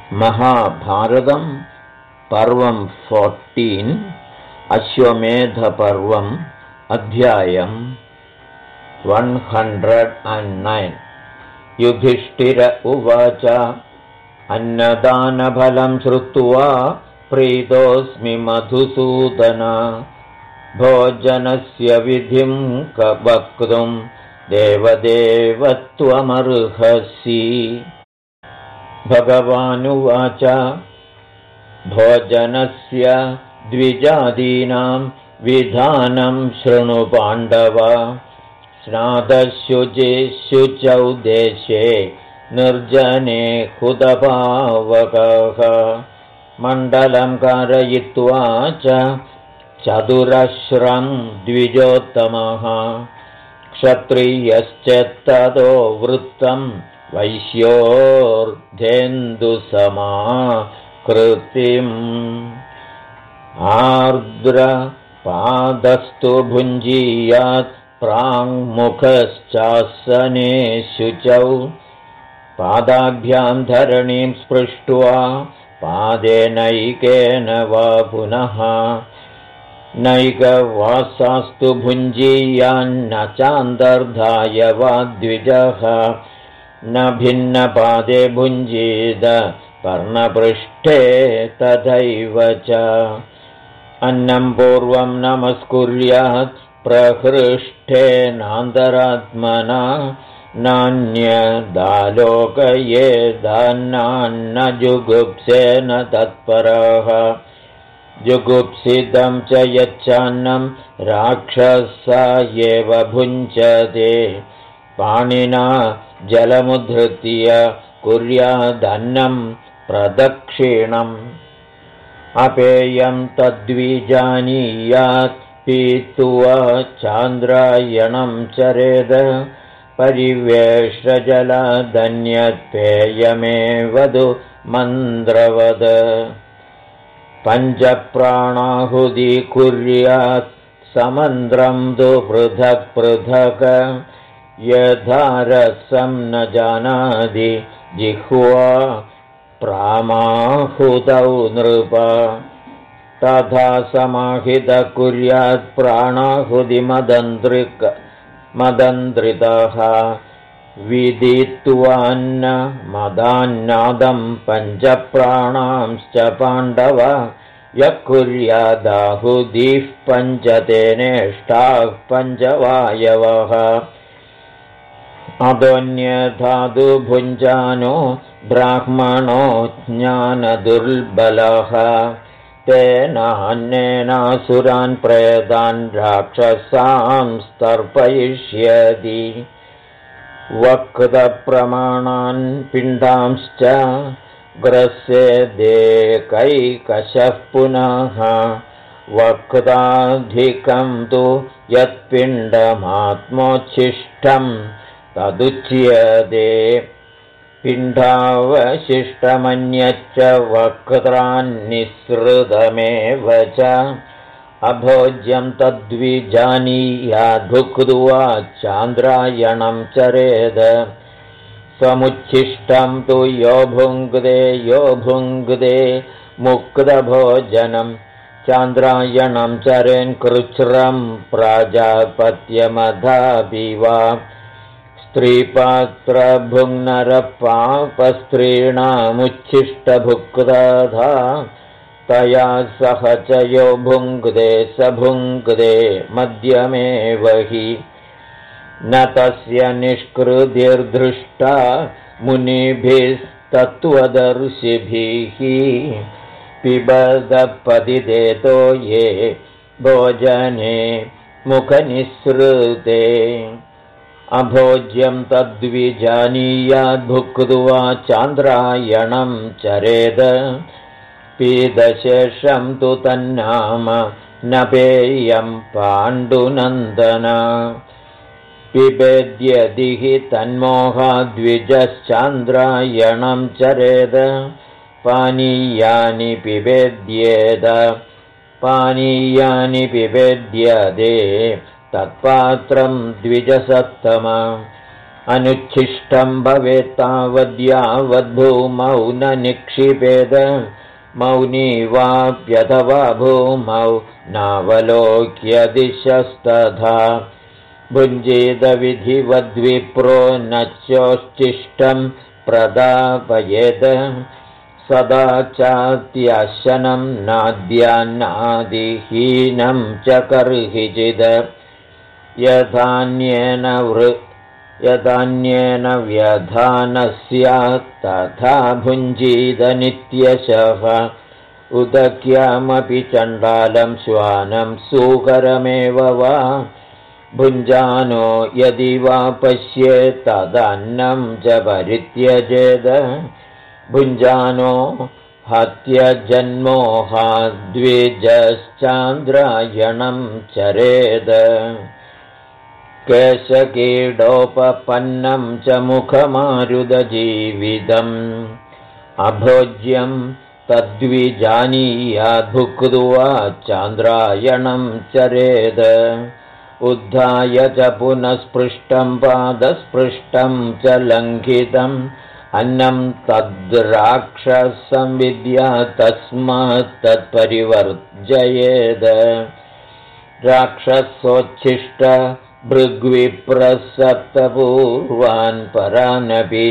महाभारतं पर्वं 14 अश्वमेधपर्वम् अध्यायं 109 युधिष्ठिर उवाच अन्नदानफलं श्रुत्वा प्रीतोऽस्मि मधुसूदन भोजनस्य विधिं वक्तुं देवदेवत्वमर्हसि भगवानुवाच भोजनस्य द्विजादीनां विधानं शृणु पाण्डव स्नातशुचि शुचौ देशे निर्जने हुतपावकः मण्डलं कारयित्वा च चतुरश्रं द्विजोत्तमः क्षत्रियश्च ततो वृत्तं वैश्योर्धेन्दुसमाकृतिम् आर्द्रपादस्तु भुञ्जीयात् प्राङ्मुखश्चासने शुचौ पादाभ्यां धरणीं स्पृष्ट्वा पादेनैकेन वा पुनः नैकवासास्तु भुञ्जीयान्न चान्तर्धाय वा द्विजः न भिन्नपादे भुञ्जीद पर्णपृष्ठे तथैव च अन्नं पूर्वं नमस्कुर्यात् प्रहृष्टेनान्तरात्मना नान्यदालोकयेदान्नान्न जुगुप्सेन तत्परः जुगुप्सितं च यच्छान्नं राक्षसा एव भुञ्जते पाणिना जलमुद्धृत्य कुर्यादन्नं प्रदक्षिणम् अपेयं तद्विजानीयात् पीत्वा चान्द्रायणं चरेद परिवेष्टजलादन्यत्पेयमेवदु मन्द्रवद पञ्चप्राणाहुति कुर्यात् समन्द्रं तु पृथक् पृथक् यथा रसं न जानाति जिह्वा प्रामाहुतौ नृप तथा समाहित कुर्यात् प्राणाहुतिमदन्त्रितः विदित्वान्न मदान्नादं पञ्चप्राणांश्च पाण्डव यः कुर्यादाहुतिः पञ्चतेनेष्टाः पञ्चवायवः अदोन्यधातु भुञ्जानो ब्राह्मणो ज्ञानदुर्बलः तेनान्नेनासुरान् प्रेतान् राक्षसां स्तर्पयिष्यति वक्तप्रमाणान् पिण्डांश्च ग्रस्येदेकैकशः पुनः वक्ताधिकं तु यत्पिण्डमात्मोच्छिष्टं तदुच्यते पिण्डावशिष्टमन्यच्च वक्त्रान्निःसृतमेव च अभोज्यं तद्विजानीयाद्भुक्त्वा चान्द्रायणं चरेद समुच्छिष्टं तु यो भुङ्क्ते मुक्तभोजनं चान्द्रायणं चरेन् कृच्छ्रं प्राजापत्यमधापि वा स्त्रीपात्रभुङ्नरपापस्त्रीणामुच्छिष्टभुक्तधा तया सह च यो भुङ्क्ते स भुङ्क्ते मध्यमेव हि न तस्य निष्कृतिर्दृष्टा मुनिभिस्तत्त्वदर्शिभिः पिबदपतिदेतो ये भोजने मुखनिःसृते अभोज्यं तद्विजानीयाद्भुक्त्वा चान्द्रायणं चरेद पीदशेषं तु तन्नाम न पेयं पाण्डुनन्दन पिबेद्यदिः तन्मोहाद्विजश्चान्द्रायणं चरेद पानीयानि पिबेद्येद पानीयानि पिबेद्यदे तत्पात्रं द्विजसत्तम अनुच्छिष्टं भवेत्तावद्यावद्भूमौ न निक्षिपेद मौनी वाप्यथवा भूमौ नावलोक्य दिशस्तथा भुञ्जीदविधिवद्विप्रो न चोच्छिष्टं प्रदापयेद सदा चात्यशनं नाद्यान्नादिहीनं च कर्हिचिद यथान्येन व्यधानस्यात् तथा भुञ्जीद नित्यशः उदक्यामपि चण्डालं श्वानं सूकरमेव वा भुञ्जानो यदि वा पश्येत् तदन्नं च परित्यजेद भुञ्जानो हत्यजन्मोहाद्विजश्चान्द्रायणं चरेद केशकीडोपपन्नं च मुखमारुदजीवितम् अभोज्यं तद्विजानीयाद्भुक्त्वा चान्द्रायणं चरेद उद्धाय च पुनः स्पृष्टं पादस्पृष्टं च लङ्घितम् अन्नं तद्राक्षसं विद्या तस्मात् तत्परिवर्जयेद राक्षसोच्छिष्ट भृग्विप्रसप्तपूर्वान् परानपि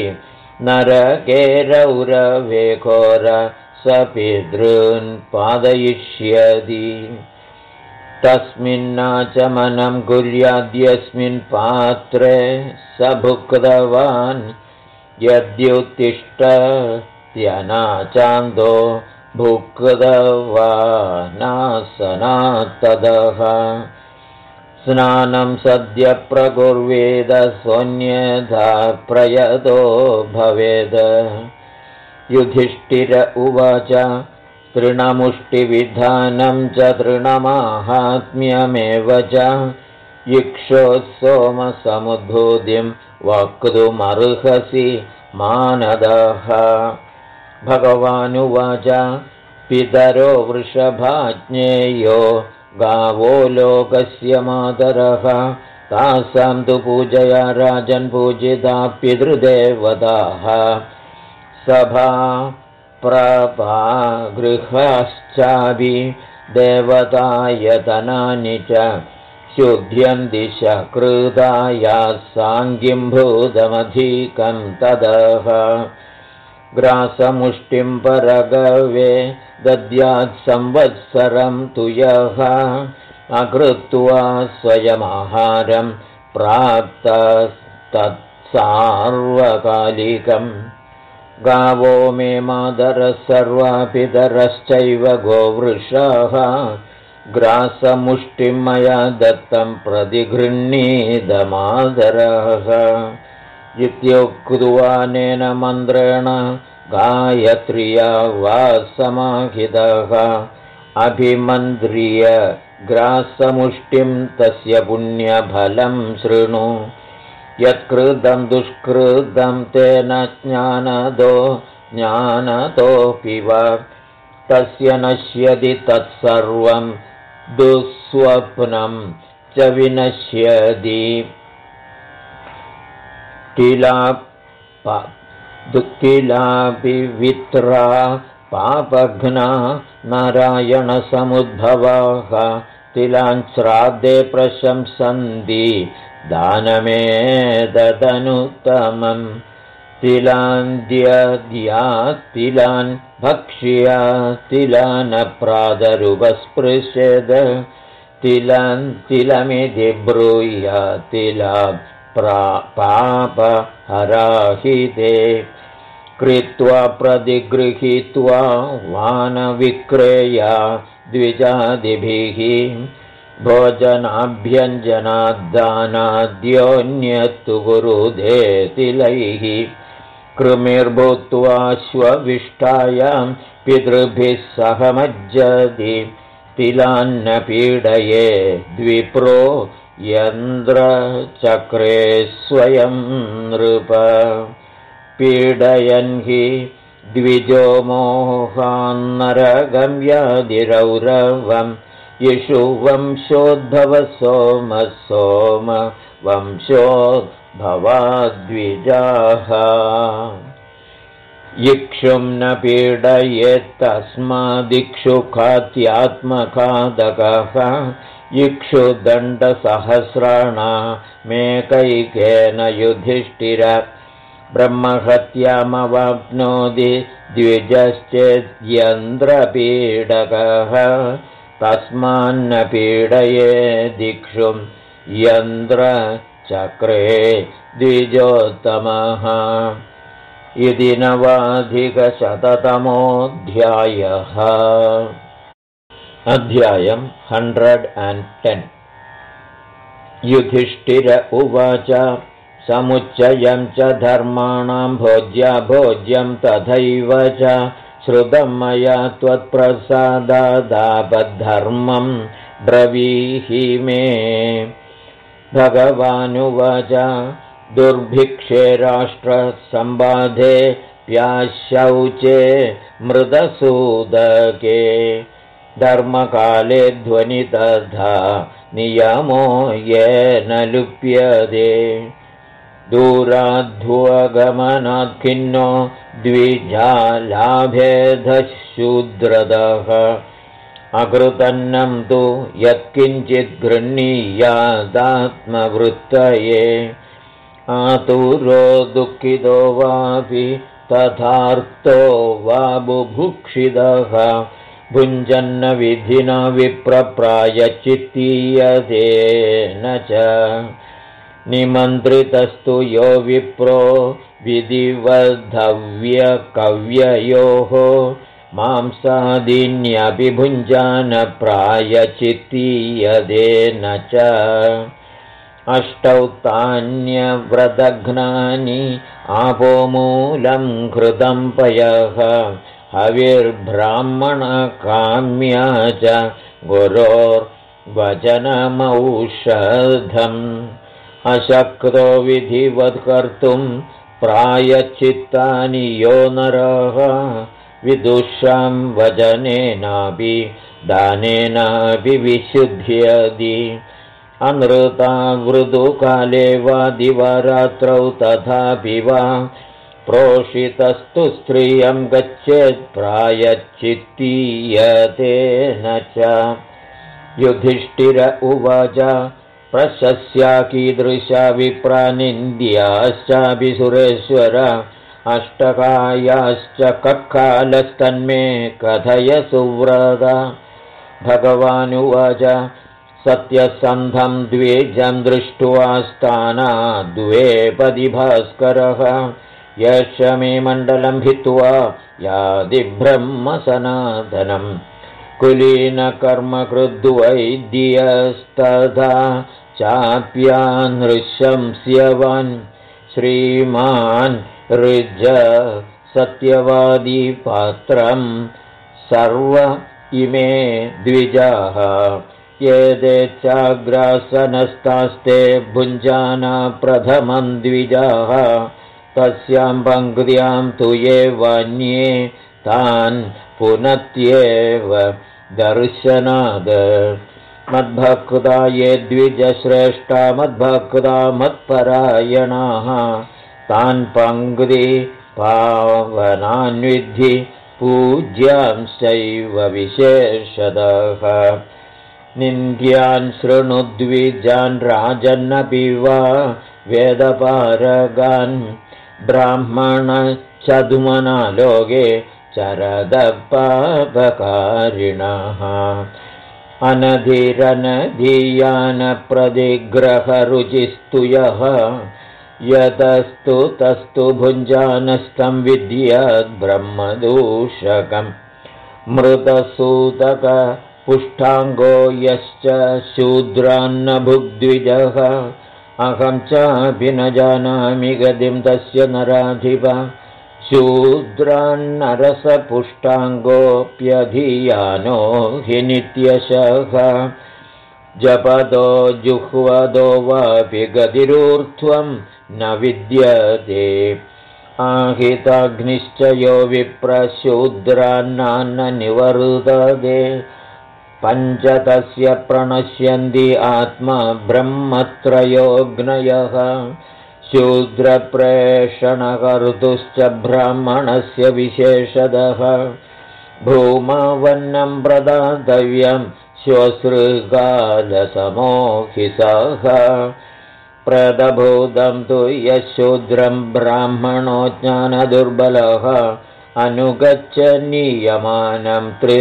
नरकेरौरवेघोर स पितॄन् पादयिष्यति तस्मिन्नाचमनं कुर्याद्यस्मिन् पात्रे स भुक्तवान् यद्युत्तिष्ठत्यनाचान्दो भुक्तवानासनात्तदः स्नानं सद्य प्रकुर्वेद सोऽन्यथा प्रयतो भवेद युधिष्ठिर उवाच तृणमुष्टिविधानं च तृणमाहात्म्यमेव च इक्षोत्सोमसमुद्भूतिं वक्तुमर्हसि मानदः भगवानुवाच पितरो वृषभाज्ञेयो गावो लोकस्य मातरः तासां तु पूजया राजन् पूजिता पितृदेवताः सभा प्रपागृहाश्चापि देवतायतनानि च शुद्ध्यं दिश कृताया साङ्गिं भूतमधिकं तदः ग्रासमुष्टिं परगवे दद्यात् संवत्सरं तु यः अकृत्वा स्वयमाहारं प्राप्तस्तत्सार्वकालिकम् गावो मे मातरः सर्वा पितरश्चैव गोवृषाः ग्रासमुष्टिं मया दत्तं प्रतिगृह्णीतमादरः इत्युक्त्वानेन मन्त्रेण गायत्र्या वा समाहितः अभिमन्त्र्य ग्रासमुष्टिं तस्य पुण्यफलं शृणु यत्कृतं दुष्कृतं तेन ज्ञानतोऽपि वा तस्य नश्यति तत्सर्वं दुःस्वप्नं च विनश्यति किलापि पापघ्ना नारायणसमुद्भवाः तिलान् श्राद्धे प्रशंसन्ति दानमेतदनुत्तमम् तिलान्द्यद्यात् तिलान् भक्ष्या तिलानप्रादरुपस्पृशेद तिलमिति ब्रूया तिला पापहराहिते कृत्वा प्रतिगृहीत्वा वानविक्रेया द्विजादिभिः भोजनाभ्यञ्जनाद्दानाद्योऽन्यत्तु कुरुदे तिलैः कृमिर्भूत्वा श्वविष्टायां पितृभिः सह मज्जति तिलान्न पीडये द्विप्रो यन्द्रचक्रे स्वयं नृप पीडयन् हि द्विजो मोहान्नरगं व्याधिरौरवं यशु वंशोद्भव सोम वंशोद्भवो भवाद्विजाः इक्षुं न पीडयेत्तस्मादिक्षुखात्यात्मखादकः इक्षुदण्डसहस्राणामेकैकेन युधिष्ठिर ब्रह्महत्यामवाप्नोति द्विजश्चेद्यन्द्रपीडकः तस्मान्न पीडयेदिक्षुं यन्द्रचक्रे द्विजोत्तमः इति नवाधिकशततमोऽध्यायः। अध्यायं 110। युधिष्ठिर उवाच समुच्चयं च धर्माणां भोज्यं तथैव च श्रुतं मया त्वत्प्रसादादापद्धर्मं ब्रवीहि मे। भगवानुवाच दुर्भिक्षे राष्ट्रसम्बाधे प्याशौचे मृदसूदके धर्मकाले ध्वनि तथा नियमो येन लुप्यते दूराध्वगमनात् खिन्नो द्विजालाभेदः शूद्रदः अकृतन्नं तु यत्किञ्चित् गृह्णीयादात्मवृत्तये आतुरो दुःखितो वापि तथार्तो वा बुभुक्षितः भुञ्जन्न विधिना विप्रप्रायश्चित्तीयते न च निमन्त्रितस्तु यो विप्रो विधिवद्धव्यकव्ययोः मांसादीन्यपि भुञ्जान प्रायश्चित्तीयते न च अष्टौ तान्यव्रतघ्नानि आपो मूलं घृतं पयः हविर्ब्राह्मणकाम्या च गुरोर्वचनमौषधम् अशक्तो विधिवत् कर्तुं प्रायश्चित्तानि यो नरः विदुषां वचनेनापि दानेनापि विशुध्यति अनृता वृदुकाले वा दिवारात्रौ तथापि वा प्रोषितस्तु स्त्रियं गच्छेत् प्रायश्चित्तीयते न च। युधिष्ठिर उवाच प्रशस्या कीदृशा विप्रानिन्द्याश्चापि सुरेश्वर अष्टकायाश्च कक्कालस्तन्मे कथय सुव्रत। भगवानुवाच सत्यसन्धं द्विजं दृष्ट्वा स्थानाद्वेपदि भास्करः यश मे मण्डलं भित्त्वा यादि ब्रह्मसनातनं कुलीनकर्मकृद्वैद्यस्तथा चाप्यानृशंस्यवान् श्रीमान् ऋज सत्यवादी पात्रं सर्व इमे द्विजाः येदे चाग्रासनस्तास्ते भुञ्जाना प्रथमं द्विजाः तस्यां पङ्क्त्यां तु ये वान्ये तान् पुनत्येव दर्शनाद मद्भक्ता ये द्विजश्रेष्ठा मद्भक्ता मत्परायणाः तान् पङ्क्ति पावनान्विद्धि पूज्यांश्चैव विशेषतः निन्द्यान् शृणुद्विजान् राजन्नपि वा वेदपारगान् ब्राह्मणचधुमना लोके चरदपापकारिणः अनधिरनधीयानप्रतिग्रहरुचिस्तु यः यतस्तु तस्तु भुञ्जानस्तं विद्याद्ब्रह्मदूषकम् मृतसूतक पुष्टाङ्गो यश्च शूद्रान्न भुग्द्विजः अहं चापि न जानामि गतिं तस्य नराधिप शूद्रान्नरसपुष्टाङ्गोऽप्यधियानो हि नित्यशः जपदो जुह्वदो वापि गतिरूर्ध्वं न विद्यते आहिताग्निश्च यो विप्रशूद्रान्नान्न निवर्तते पञ्चतस्य प्रणश्यन्ति आत्मा ब्रह्मत्रयोऽग्नयः शूद्रप्रेषणकर्तुश्च ब्राह्मणस्य विशेषतः भूमावन्नं प्रदातव्यं श्वसृगालसमोहिसः प्रदभूतं तु यः शूद्रं ब्राह्मणो ज्ञानदुर्बलः अनुगच्छ नियमानं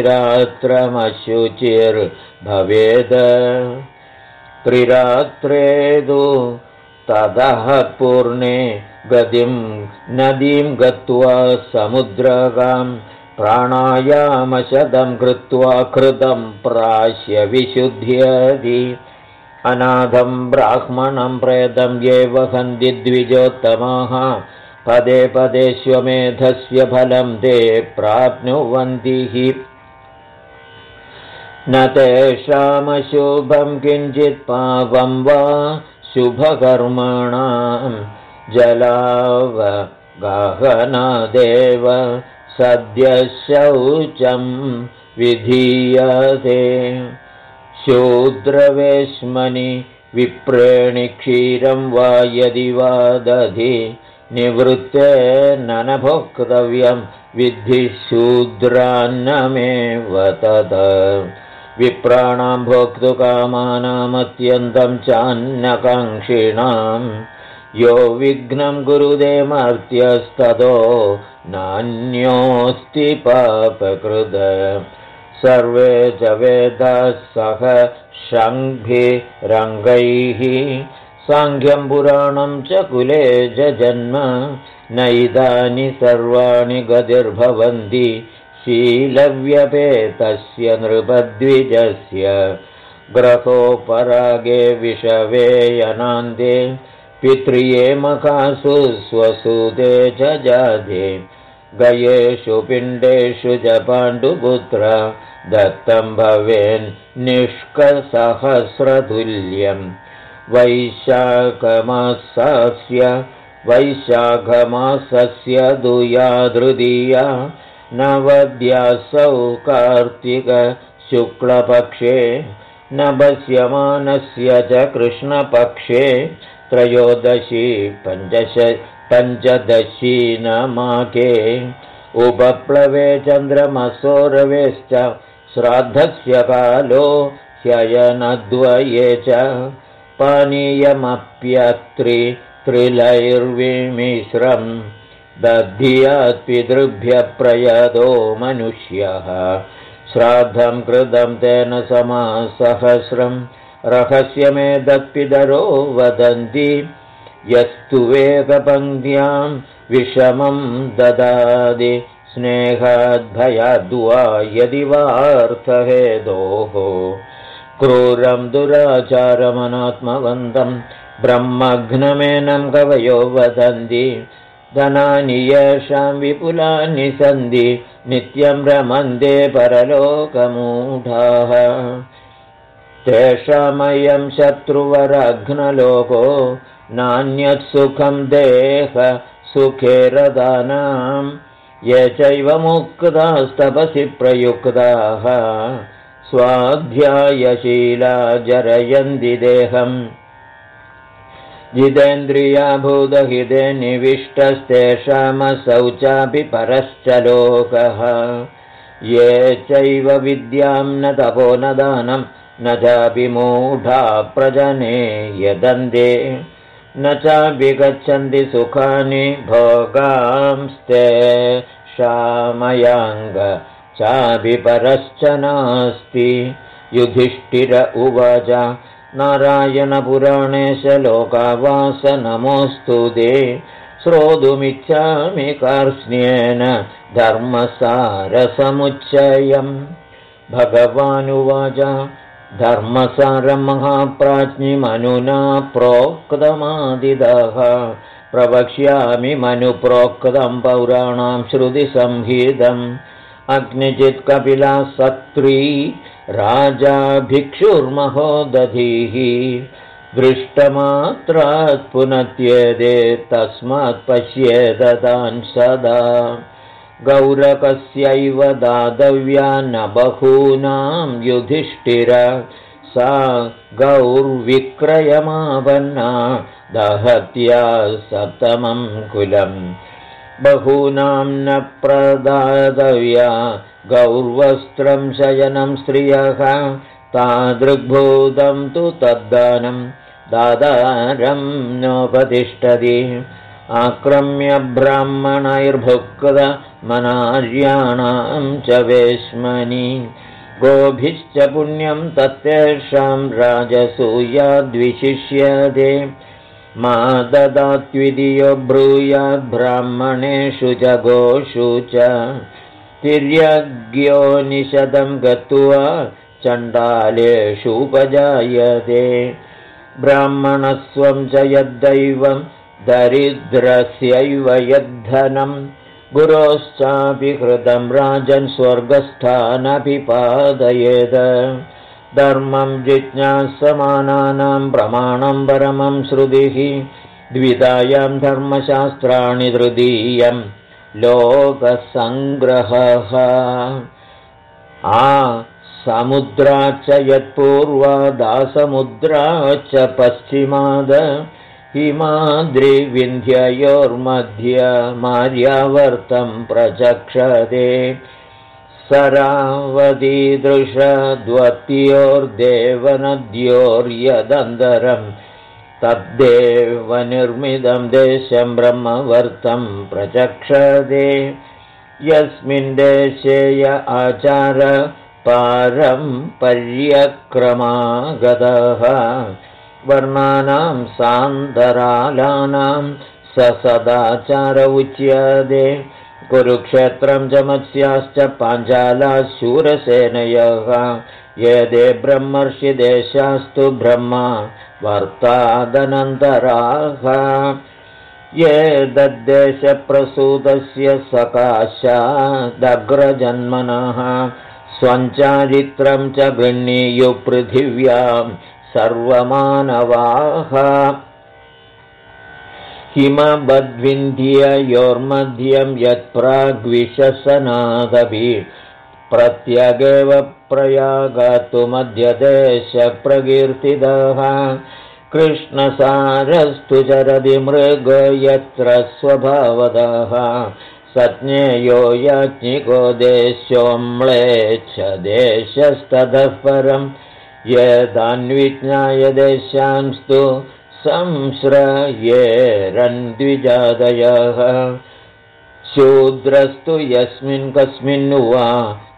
त्रिरात्रमशुचिर्भवेद त्रिरात्रेदु ततः पूर्णे गतिं नदीं गत्वा समुद्रगां प्राणायामशतं कृत्वा कृतं प्राश्य विशुध्यति अनाथं ब्राह्मणं प्रेतं ये वहन्ति द्विजोत्तमाः पदे पदे श्वमेधस्य फलं ते प्राप्नुवन्ति हि न तेषामशुभं किञ्चित् पापं वा शुभकर्मणां जलावगाहनादेव सद्यः शौचं विधीयते शूद्रवेश्मनि विप्रेणि क्षीरं वा यदि वा दधि निवृत्तेन न भोक्तव्यं विद्धि शूद्रान्नमेव तत् विप्राणां भोक्तुकामानामत्यन्तं चान्नकाङ्क्षिणां यो विघ्नं कुरुते मर्त्यस्ततो नान्योऽस्ति पापकृद सर्वे च वेदाः सह शङ्भिरङ्गैः साङ्ख्यं पुराणं च कुले जन्म नैदानि सर्वाणि गतिर्भवन्ति शीलव्यपेतस्य नृपद्विजस्य ग्रहोपरागे विषवेयनान्ते पित्र्ये मखासु स्वसुते च जाते गयेषु पिण्डेषु च पाण्डुपुत्र दत्तं भवेन्निष्कसहस्रतुल्यं वैशाखमासस्य दुयादृदीया नवद्यासौ कार्तिकशुक्लपक्षे नभस्यमानस्य च कृष्णपक्षे त्रयोदशी पञ्चदशी नमाके उपप्लवे चन्द्रमसोरवेश्च श्राद्धस्य कालो ह्ययनद्वये च पानीयमप्यत्रिलैर्विमिश्रं दध्यात् पितृभ्यः प्रयतो मनुष्यः श्राद्धं कृतं तेन समासहस्रं रहस्यमेतत्पितरो वदन्ति यस्तु वेगपङ्क्त्यां विषमं ददाति स्नेहाद्भयाद्वा यदि वार्थहेतोः क्रूरं दुराचारमनात्मवन्तं ब्रह्मघ्नमेनं कवयो वदन्ति धनानि येषां विपुलानि सन्ति नित्यं रमन्ते परलोकमूढाः तेषामयं शत्रुवरघ्नलोको नान्यत् सुखं देह सुखे रदानां ये चैव मुक्तास्तपसि प्रयुक्ताः स्वाध्यायशीला जरयन्ति देहम् जितेन्द्रिया भूतहिते निविष्टस्तेषामसौ चापि परश्च लोकः ये चैव विद्यां न तपो न दानं न चापि मूढा प्रजने यदन्ते न चापि गच्छन्ति सुखानि भोगांस्तेषामयाङ्ग चापि परश्च नास्ति युधिष्ठिर उवाच नारायणपुराणे श्लोकावास नमोऽस्तु ते श्रोतुमिच्छामि कार्ष्ण्येन धर्मसारसमुच्चयम् भगवानुवाच धर्मसारं महाप्राज्ञिमनुना प्रोक्तमादिदः प्रवक्ष्यामि मनुप्रोक्तं पौराणां श्रुतिसंहितम् अग्निजित् कपिला सत्री राजा भिक्षुर्महोदधीः दृष्टमात्रात् पुनत्येदे तस्मात् पश्येद तान् सदा गौरकस्यैव दातव्या न बहूनां युधिष्ठिर सा गौर्विक्रयमापन्ना दहत्या सप्तमं कुलम् बहूनां न प्रदातव्या गौर्वस्त्रं शयनं स्त्रियः तादृग्भूतं तु तद्दानं दादारं नोपतिष्ठति आक्रम्य ब्राह्मणैर्भुक्तमनार्याणां च वेश्मनि गोभिश्च पुण्यं तत्तेषां राजसूयाद्विशिष्यते मा ददात्विधियो ब्रूयाद्ब्राह्मणेषु च गोषु च तिर्यज्ञो निषदं गत्वा चण्डालेषु उपजायते ब्राह्मणस्वं च यद्दैवं दरिद्रस्यैव यद्धनं गुरोश्चापि कृतं राजन् स्वर्गस्थानभिपादयेत् धर्मं जिज्ञासमानानां प्रमाणं परमं श्रुतिः द्विधायां धर्मशास्त्राणि तृतीयं लोकसङ्ग्रहः समुद्रा च यत्पूर्वादासमुद्रा च पश्चिमाद हिमाद्रिविन्ध्ययोर्मध्यमार्यावर्तं प्रचक्षते सरावतीदृशद्वत्योर्देवनद्योर्यदन्तरं तद्देवनिर्मितं देशं ब्रह्मवर्तं प्रचक्षते यस्मिन् देशे य आचार पारम्पर्यक्रमागतः वर्णानां सान्तरालानां सदाचार उच्यते कुरुक्षेत्रं च मत्स्याश्च पाञ्चालाः शूरसेनयः एते ब्रह्मर्षिदेशास्तु ब्रह्मा वर्तादनन्तराः ये दद्देशप्रसूतस्य सकाशादग्रजन्मनः स्वचारित्रं च गृह्णीयुः पृथिव्यां सर्वमानवाः हिमबद्विन्ध्ययोर्मध्यं यत्प्राग्विशसनादपि प्रत्यगेव प्रयागातु मध्यदेशप्रकीर्तितः कृष्णसारस्तु चरति मृग यत्र स्वभावतः सज्ञेयो याज्ञिको देशोऽम्लेच्छ देशस्ततः परं यदान्विज्ञाय देशांस्तु संश्रयेरन्द्विजादयः शूद्रस्तु यस्मिन् कस्मिन् वा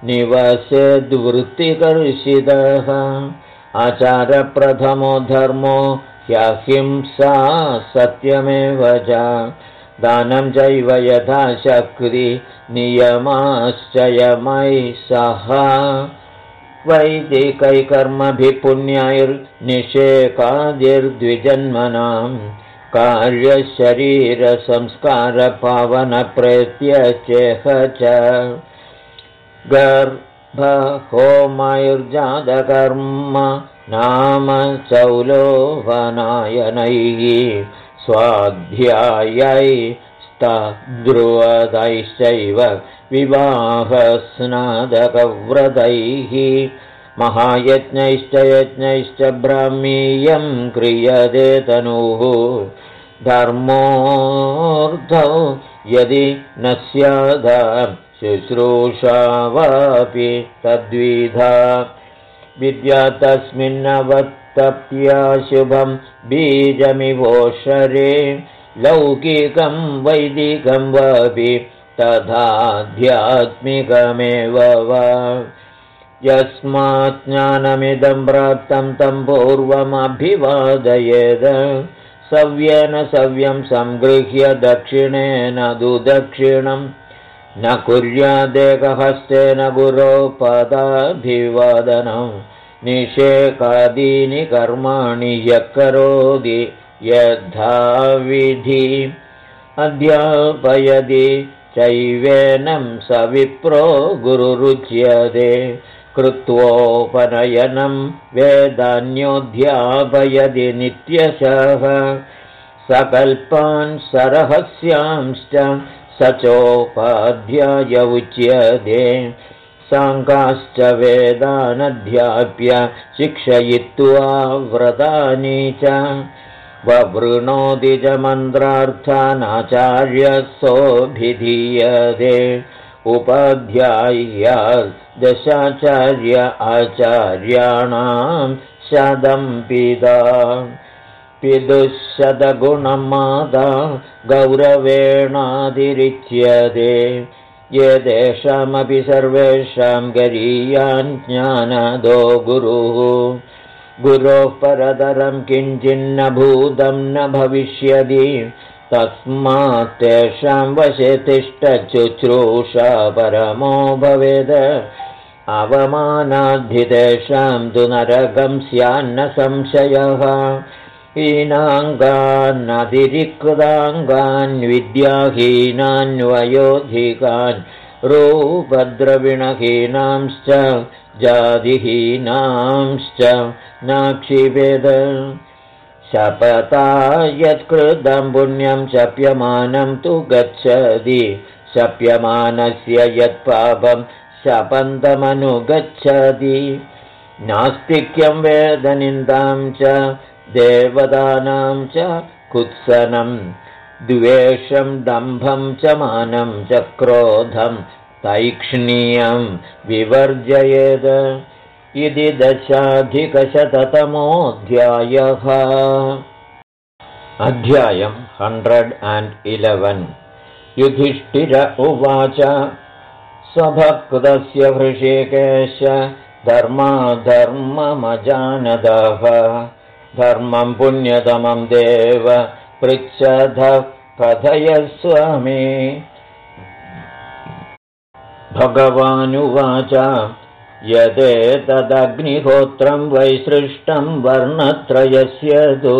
निवसेद्वृत्तिकर्षितः आचारप्रथमो धर्मो ह्यहिंसा सत्यमेव च दानं चैव यथाशक्ति नियमाश्च यमैः सह वैदिकैकर्मभिः पुण्यैर्निषेकादिर्द्विजन्मनां कार्यशरीरसंस्कारपावनप्रेत्यचेह च गर्भहोमैर्जातकर्म नाम चौलोवनायनैः स्वाध्यायैस्तद्रुवदैश्चैव विवाहस्नादकव्रतैः महायज्ञैश्च यज्ञैश्च ब्राह्मीयं क्रियते तनुः धर्मोऽर्थौ यदि न स्यात् शुश्रूषा वापि तद्विधा विद्या तस्मिन्नवत्तप्याशुभं बीजमिवोषरे लौकिकं वैदिकं वापि तथाध्यात्मिकमेव वा यस्मात् ज्ञानमिदं प्राप्तं तं पूर्वमभिवादयेत् सव्येन सव्यं संगृह्य दक्षिणेन दुदक्षिणं न कुर्यादेकहस्तेन गुरो पदाभिवादनं निषेकादीनि कर्माणि यः करोति यद्धाविधि अध्यापयति चैवेनं स विप्रो गुरुरुच्यते कृत्वोपनयनं वेदान्योऽध्यापयति नित्यशः सकल्पान् सरहस्यांश्च स चोपाध्याय उच्यते साङ्गाश्च वेदानध्याप्य शिक्षयित्वा व्रतानि च ववृणोति च मन्त्रार्थानाचार्यसोऽभिधीयते उपाध्याय्यात् दशाचार्य आचार्याणां शतं पिता पितुःशतगुणं माता गौरवेणातिरिच्यते एतेषामपि सर्वेषां गरीयान् ज्ञानदो गुरुः गुरोः परतरं किञ्चिन्न भूतं न भविष्यति तस्मात् तेषां वशे तिष्ठशुश्रूषा परमो भवेद अवमानाद्धि तेषां तु नरकं स्यान्न संशयः हीनाङ्गान्नतिरिक्ताङ्गान् विद्याहीनान् वयोधिकान् रूपद्रविणहीनांश्च जातिहीनांश्च नाक्षिपेद शपथा यत्कृतं पुण्यं शप्यमानं तु गच्छति शप्यमानस्य यत्पापं शपन्तमनुगच्छति नास्तिक्यं वेदनिन्दां च देवतानां च कुत्सनं द्वेषं दम्भं च मानं च क्रोधं तैक्ष्णीयं विवर्जयेत् इति 10,100तमोऽध्यायः अध्यायं 111 युधिष्ठिर उवाच स्वभक्तस्य हृषीकेश धर्माधर्ममजानदः धर्मं पुण्यतमं देव पृच्छतः कथयस्व मे भगवानुवाच यदेतदग्निहोत्रं वैसृष्टं वर्णत्रयस्य तु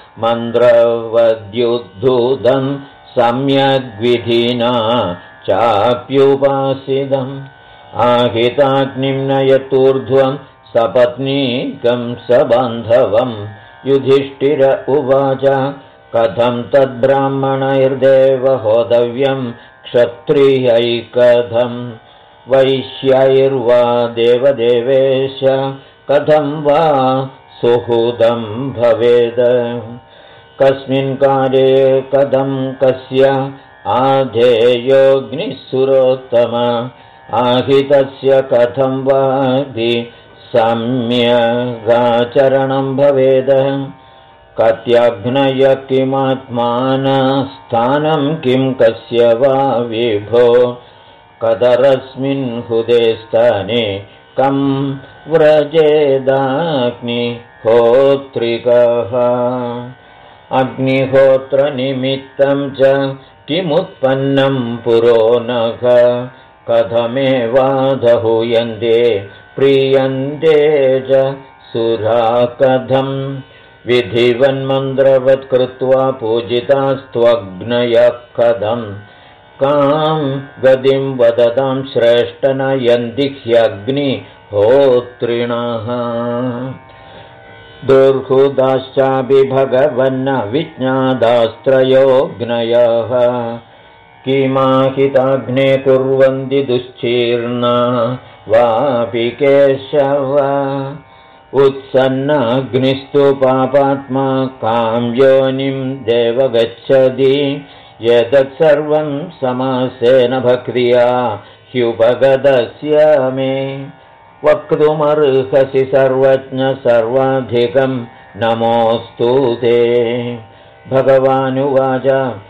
मन्त्रवद्युद्धूतं सम्यग्विधिना चाप्युपासितम् आहिताग्निं नयतूर्ध्वं सपत्नीकं सबान्धवं युधिष्ठिर उवाच कथं तद्ब्राह्मणैर्देव होतव्यं क्षत्रियैकथम् वैश्यैर्वा देवदेवेश कथं वा सुहृदं भवेद कस्मिन् काले कथं कस्य आधेयोऽग्निसुरोत्तम आहितस्य कथं वादि सम्यगाचरणं भवेद कत्याग्नय किमात्मानस्थानं किं कस्य वा विभो कदरस्मिन् हुदे स्थाने कं व्रजेदाग्निहोत्रिकः अग्निहोत्रनिमित्तं च किमुत्पन्नं पुरो नख कथमेवादहूयन्ते प्रीयन्ते च सुरा कथं विधिवन्मन्त्रवत् कृत्वा पूजितास्त्वग्नयः कथं कां गतिं वदतां श्रेष्ठनयन्ति ह्यग्निहोत्रिणः दुर्हुदाश्चापि भगवन्न विज्ञादास्त्रयोऽग्नयः किमाहिताग्ने कुर्वन्ति दुश्चीर्णा वापि केशव उत्सन्नाग्निस्तु पापात्मा कां योनिं देव गच्छति एतत्सर्वं समासेन भक्त्या ह्युपगतस्य मे वक्तुमर्हसि सर्वज्ञ सर्वाधिकं नमोऽस्तु ते भगवानुवाच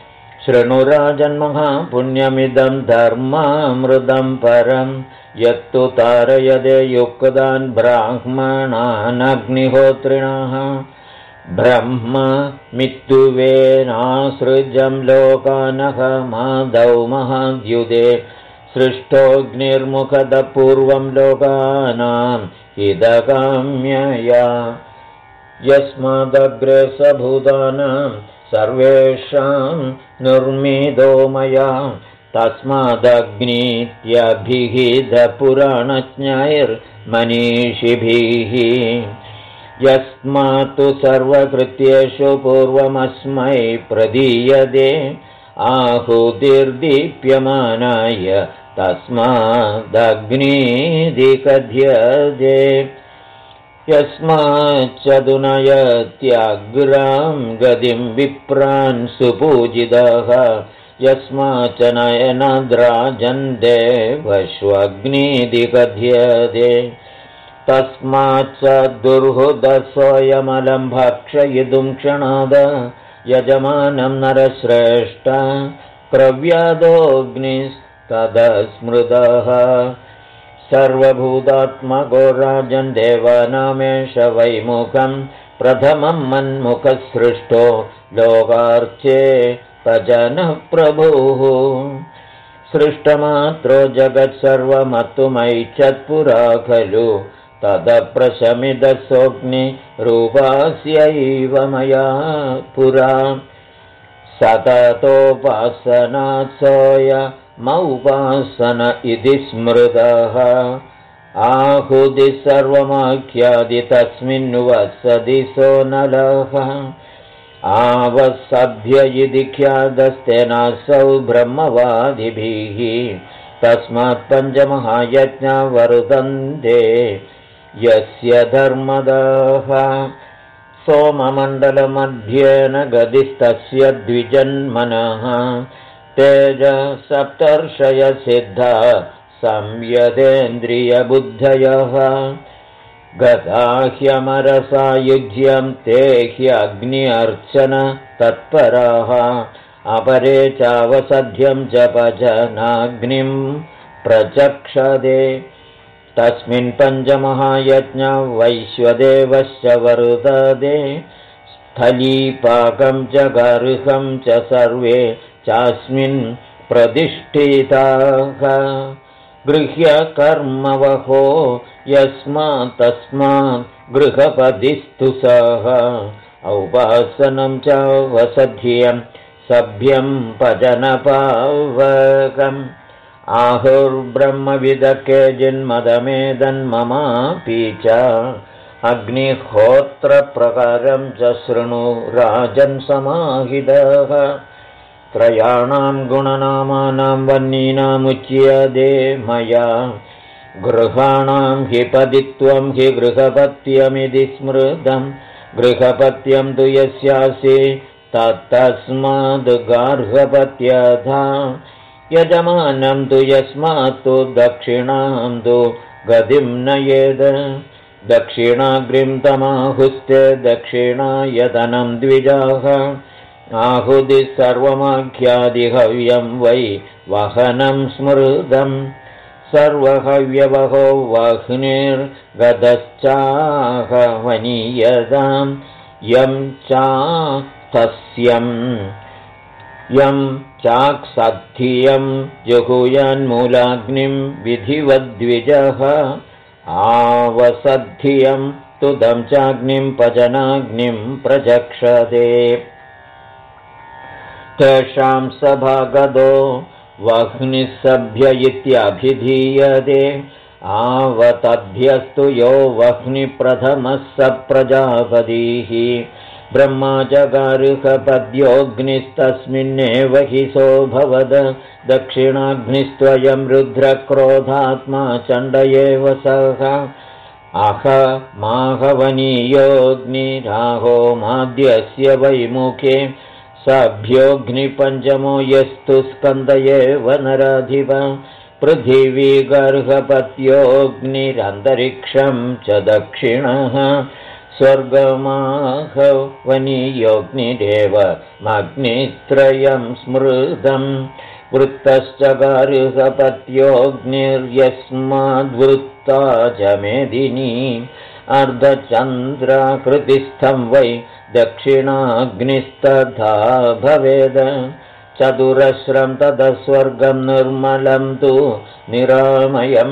शृणुराजन्महापुण्यमिदं धर्मामृतं परं यत्तु तारयदे युक्तान् ब्राह्मणानग्निहोत्रिणः ब्रह्म मित्तुवेनासृजं लोकानहमादौ महाद्युते सृष्टोऽग्निर्मुखतः पूर्वं लोकानां हितकाम्यया यस्मादग्रे सभूतानां सर्वेषां निर्मितो मया तस्मादग्नीत्यभिहितपुराणज्ञैर्मनीषिभिः यस्मात्तु सर्वकृत्येषु पूर्वमस्मै प्रदीयते आहुतिर्दीप्यमानाय तस्मादग्निधिकथ्यते यस्माच्चदुनयत्याग्रां गतिं विप्रान् सुपूजितः यस्माच्च नयनाद्राजन् देवश्वग्निदिकथ्यते तस्माच्च दुर्हुदसोऽयमलं भक्षयितुं क्षणाद यजमानं नरश्रेष्ठ क्रव्यादोऽग्निस्तदस्मृतः सर्वभूतात्मको राजन् देवानामेष वैमुखं प्रथमं मन्मुखसृष्टो लोकार्चे तजनः प्रभुः सृष्टमात्रो जगत्सर्वमत्तुमैच्छत्पुरा खलु तदप्रशमिदसोऽग्निरूपास्यैव मया पुरा सततोपासनात्सोऽयमौपासन इति स्मृतः आहुतिः सर्वमाख्यादि तस्मिन् वसति सोऽनलः आवसभ्य इति ख्यातस्तेनासौ ब्रह्मवादिभिः तस्मात् पञ्चमहायज्ञा वर्तन्ते यस्य धर्मदः सोममण्डलमध्येन गतिस्तस्य द्विजन्मनः तेज सप्तर्षय सिद्धा संयतेन्द्रियबुद्धयः गताह्यमरसायुज्यं ते ह्यग्न्यर्चन तत्पराः अपरे चावसध्यं जपजनाग्निं प्रचक्षते तस्मिन् पञ्चमहायज्ञा वैश्वदेवश्च वर्तते स्थलीपाकं च गार्हं च सर्वे चास्मिन् प्रतिष्ठिताः गृह्यकर्मवहो यस्मात् तस्मात् गृहपतिस्तु सः औपासनं च वसध्यं सभ्यं पजनपावकम् आहुर्ब्रह्मविदके जिन्मदमेदन्ममापि च अग्निहोत्रप्रकारं च शृणु राजन् समाहितः त्रयाणां गुणनामानां वह्नीनामुच्यते मया गृहाणां हि पदित्वं हि गृहपत्यमिति स्मृतं गृहपत्यं तु यस्यासि तत्तस्माद् गार्हपत्यथा यजमानं तु यस्मात्तु दक्षिणां तु गतिं नयेद दक्षिणाग्निं तमाहुस्ते दक्षिणायतनं द्विजाः आहुतिः सर्वमाख्यादिहव्यं वै वहनं स्मृतं सर्वहव्यवहो वह्निर्गतश्चाहवनीयतां यं चास्तस्यं यं चाक्सद्धियं जुहुयान्मूलाग्निं विधिवद्विजः आवसद्धियं तु दं चाग्निं पजनाग्निं प्रचक्षते तेषां सभागदो वह्निसभ्य इत्यभिधीयते आवतभ्यस्तु यो वह्निप्रथमः स प्रजापतिः ब्रह्मा जगारुकपद्योऽग्निस्तस्मिन्नेव हि सोऽभवद दक्षिणाग्निस्त्वयं रुद्रक्रोधात्मा चण्ड एव सः अहमाहवनीयोऽग्निराहो माद्यस्य वैमुखे सभ्योऽग्निपञ्चमो यस्तु स्कन्द एव नराधिप पृथिवी गर्हपत्योऽग्निरन्तरिक्षं च दक्षिणः स्वर्गमाहवनीयोऽग्निरेव मग्नित्रयं स्मृतं वृत्तश्च गार्हपत्योऽग्निर्यस्माद्वृत्ता च मेदिनी अर्धचन्द्राकृतिस्थं वै दक्षिणाग्निस्तथा भवेद चतुरस्रं ततः स्वर्गं निर्मलं तु निरामयं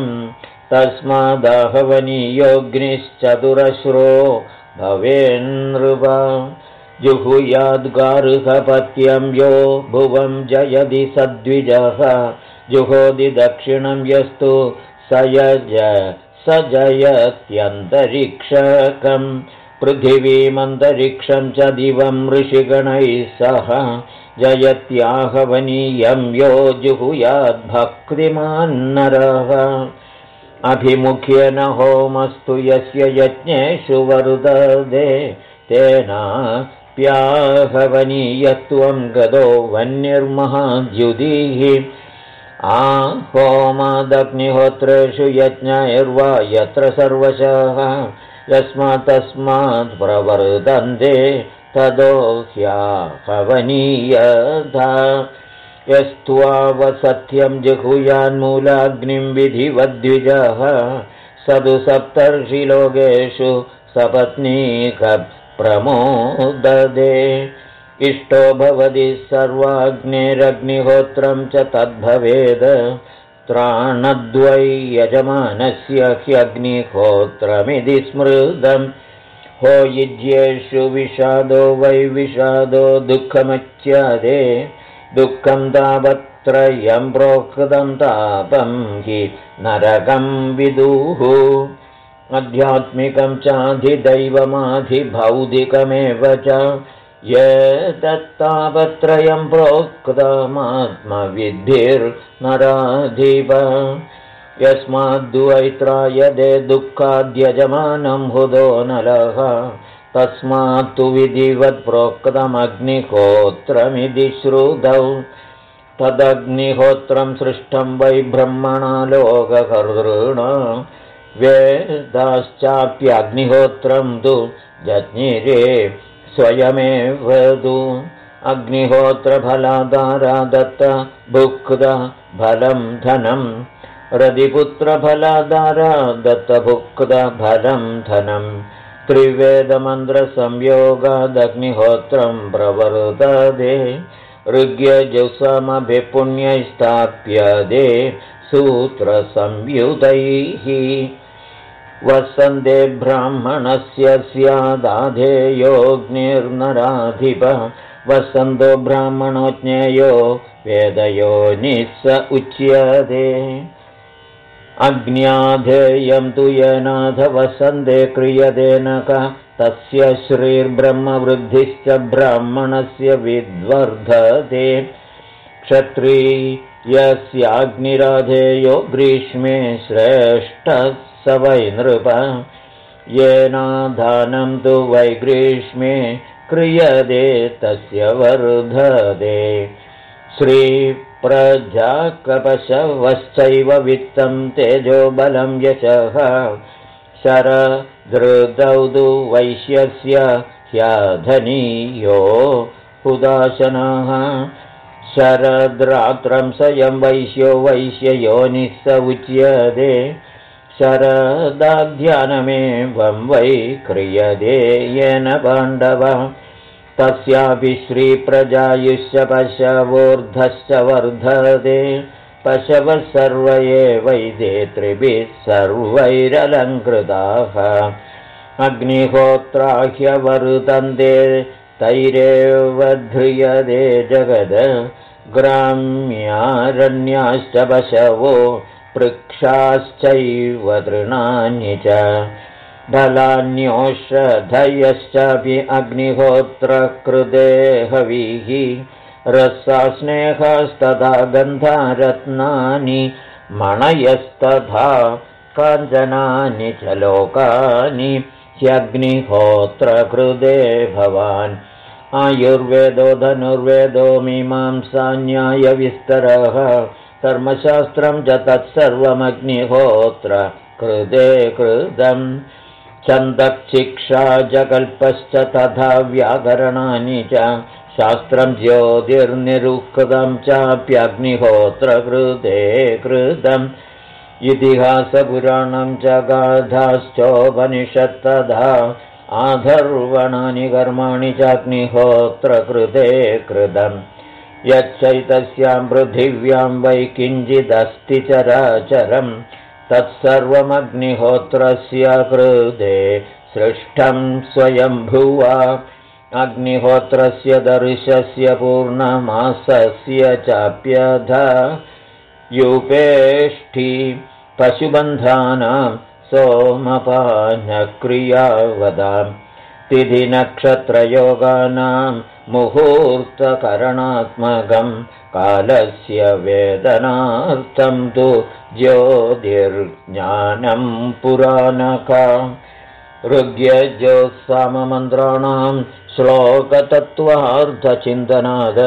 तस्मादाहवनीयोऽग्निश्चतुरस्रो भवेन्नृप जुहुयाद्गार्हपत्यं यो भुवं जयति सद्विजः जुहोति दक्षिणं यस्तु स जयत्यन्तरिक्षकम् पृथिवीमन्तरिक्षं च दिवं ऋषिगणैः सह जयत्याहवनीयं यो जुहुयाद्भक्तिमान् नरः अभिमुख्येन होमस्तु यस्य यज्ञेषु वर्धते तेनाप्याहवनीयत्वं गदो वह्निर्महाद्युतिः होमादग्निहोत्रेषु यज्ञैर्वा यत्र सर्वशः यस्मात् तस्मात् प्रवर्तन्ते तदो ह्याहवनीयथा यस्त्वावसत्यं जिहुयान्मूलाग्निं विधिवद्विजः सदु सप्तर्षिलोकेषु सपत्नीकप्रमोददे इष्टो भवति सर्वाग्नेरग्निहोत्रं च तद्भवेद् त्राणद्वै यजमानस्य ह्यग्निहोत्रमिति स्मृतम् होयिज्येषु विषादो वै विषादो दुःखमच्यते दुःखं तावत्त्रयं प्रोक्तं तापं हि नरकं विदुः आध्यात्मिकं चाधिदैवमाधिभौतिकमेव च एतत्तापत्रयं प्रोक्तमात्मविद्भिर्नराधिप यस्माद्वैत्रायदे दुःखाद्यजमानं हुदो नलः तस्मात्तु विधिवत् प्रोक्तमग्निहोत्रमिति श्रुतौ तदग्निहोत्रं सृष्टं वै ब्रह्मणा लोककर्तॄणा वेदाश्चाप्यग्निहोत्रं तु जज्ञिरे स्वयमेव तु अग्निहोत्रफलादारा दत्त भुक्द फलं धनं रतिपुत्रफलादारा दत्तभुक्द फलं धनं त्रिवेदमन्त्रसंयोगादग्निहोत्रं प्रवर्तते ऋग्यजुषमभिपुण्यैस्ताप्यते सूत्रसंयुतैः वसन्ते ब्राह्मणस्य स्यादाधेयोऽग्निर्नराधिप वसन्तो ब्राह्मणो ज्ञेयो वेदयोनिः स उच्यते अग्न्याधेयं तु येनाथ वसन्ते क्रियते नक तस्य श्रीर्ब्रह्मवृद्धिश्च ब्राह्मणस्य विद्वर्धते क्षत्रियस्याग्निराधेयो ग्रीष्मे श्रेष्ठः स वै नृप येनाधानं तु वै ग्रीष्मे क्रियते तस्य वर्धते श्रीप्रजाकपशवश्चैव वित्तं तेजोबलं यशः शरदृदौ तु वैश्यस्य ह्यधनीयो हुदाशनः शरद्रात्रं स्वयं वैश्यो वैश्ययोनिः स उच्यते शरदाध्यानमेवं वै क्रियते येन पाण्डव तस्यापि श्रीप्रजायुश्च पशवोर्धश्च वर्धते पशवः सर्व एवैते त्रिभिः सर्वैरलङ्कृताः अग्निहोत्राह्यवर्तन्ते तैरेव ध्रियते जगद ग्राम्यारण्याश्च पशवो वृक्षाश्चैव तृणानि च फलान्योषधयश्चापि अग्निहोत्रकृते हविः रसास्नेहस्तथा गन्धारत्नानि मणयस्तथा काञ्चनानि च लोकानि ह्यग्निहोत्रकृते भवान् आयुर्वेदो धनुर्वेदो मीमांसा न्यायविस्तरः कर्मशास्त्रं च तत्सर्वमग्निहोत्र कृते कृतं छन्दश्शिक्षा च कल्पश्च तथा व्याकरणानि च शास्त्रं ज्योतिर्निरुक्तं चाप्यग्निहोत्र कृते कृतम् इतिहासपुराणं च गाथाश्चोपनिषत्तथा आधर्वणानि कर्माणि चाग्निहोत्र कृते कृतम् यच्चैतस्यां पृथिव्यां वै किञ्चिदस्ति चराचरं तत्सर्वमग्निहोत्रस्य कृते सृष्टं स्वयंभुवा अग्निहोत्रस्य दर्शस्य पूर्णमासस्य चाप्यधा युपेष्ठि पशुबन्धानां सोमपानक्रियावदाम् तिथिनक्षत्रयोगानां मुहूर्तकरणात्मकं कालस्य वेदनार्थं तु ज्योतिर्ज्ञानं पुराणका ऋग्यजुस्साममन्त्राणां श्लोकतत्त्वार्थचिन्तनाद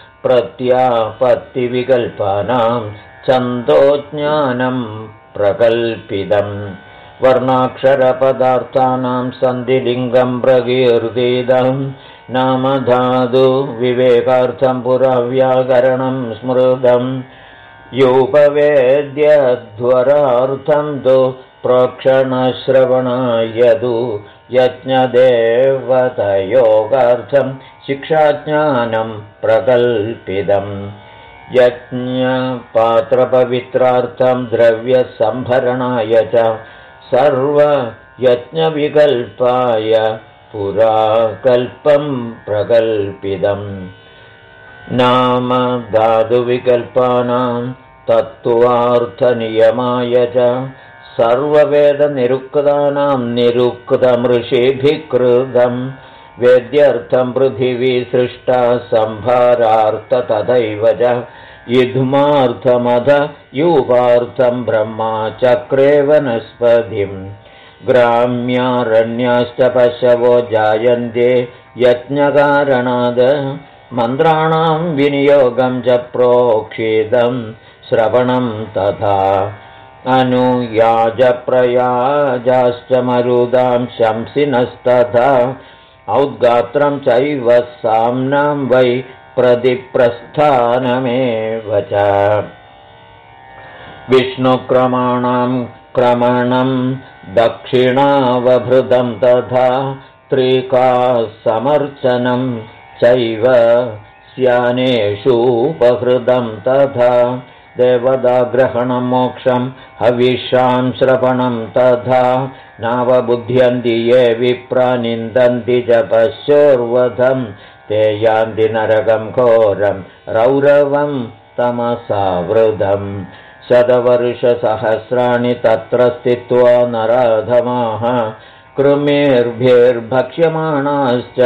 प्रत्यापत्तिविकल्पानां छन्दोज्ञानं प्रकल्पितम् वर्णाक्षरपदार्थानां सन्धिलिङ्गं प्रकीर्तितं नामधातु विवेकार्थं पुरव्याकरणं स्मृतं योपवेद्यध्वरार्थं तु प्रोक्षणश्रवणाय तु यज्ञदेवतयोगार्थं शिक्षाज्ञानं प्रकल्पितम् यज्ञपात्रपवित्रार्थं द्रव्यसंभरणाय च सर्वयज्ञविकल्पाय पुराकल्पं प्रकल्पितम् नाम धातुविकल्पानां तत्त्वार्थनियमाय च सर्ववेदनिरुक्तानां निरुक्तमृषिभिः कृतं वेद्यर्थं पृथिवी सृष्टा संभारार्थ तथैव च युध्मार्थमध यूपार्थं ब्रह्मा चक्रे वनस्पतिं ग्राम्यारण्याश्च पशवो जायन्ते यज्ञकारणाद् मन्त्राणां विनियोगं च प्रोक्षितं श्रवणं तथा अनुयाजप्रयाजाश्च मरुदां शंसिनस्तथा औद्गात्रं चैव साम्नां वै प्रतिप्रस्थानमेव च विष्णुक्रमाणां क्रमणं दक्षिणावभृतं तथा त्रिकासमर्चनं चैव स्यानेषूपहृतं तथा देवताग्रहणं मोक्षं हविषां श्रवणं तथा नावबुध्यन्ति ये विप्रा निन्दन्ति च पश्योर्वधं ते यान्ति नरकं घोरं रौरवं तमसावृतम् शतवर्षसहस्राणि तत्र स्थित्वा नराधमाः कृमिर्भिर्भक्ष्यमाणाश्च